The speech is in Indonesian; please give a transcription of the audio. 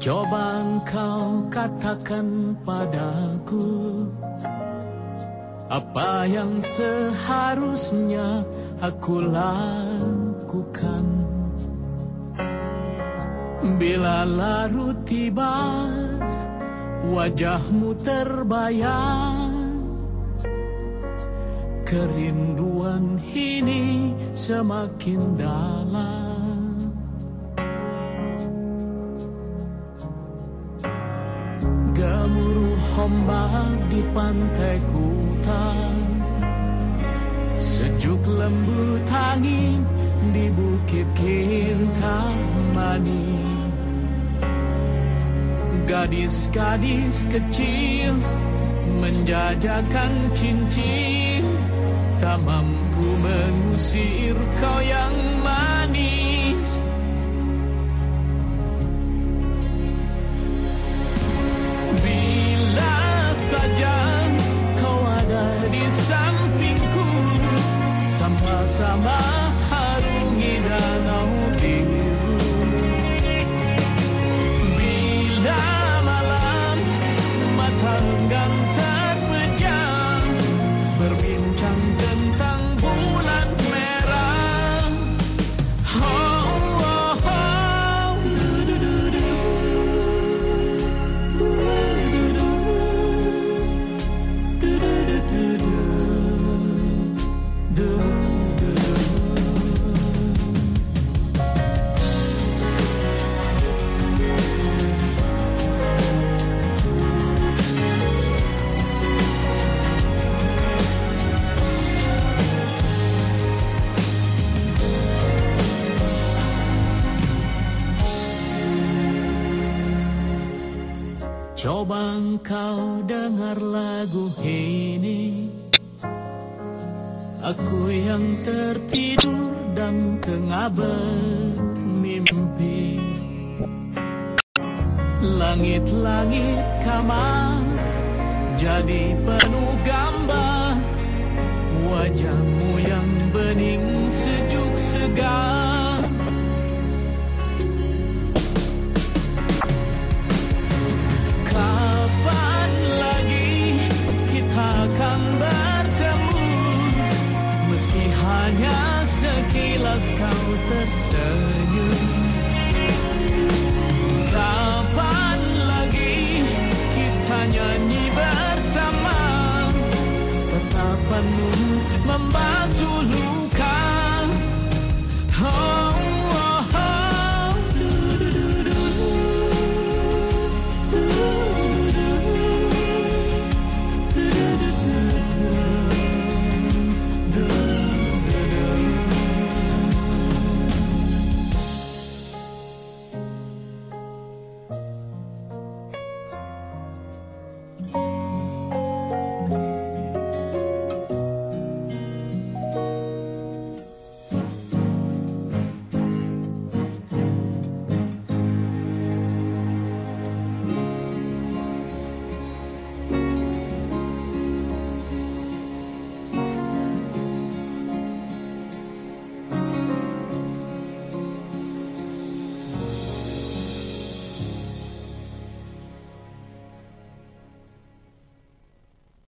Coba engkau katakan padaku apa yang seharusnya aku lakukan. Bila larut tiba, wajahmu terbayang, kerinduan ini semakin dalam. Gemuruh ombak di pantai Kuta, sejuk lembut angin di bukit Kintamani. Gadis-gadis kecil menjajakan cincin, tak mampu mengusir kau yang manis. Bila saja kau ada di sampingku, sama-sama harungi danau biru. Bila malam mata enggan terpejam, berbincang tentang bulan merah. Oh, oh, oh. Coba engkau dengar lagu ini, aku yang tertidur dan tengah bermimpi. Langit-langit kamar jadi penuh gambar wajahmu yang bening sejuk segar. Kapan lagi kita akan bertemu, meski hanya sekilas kau tersenyum. Kapan lagi kita nyanyi bersama, tatapanmu membasuh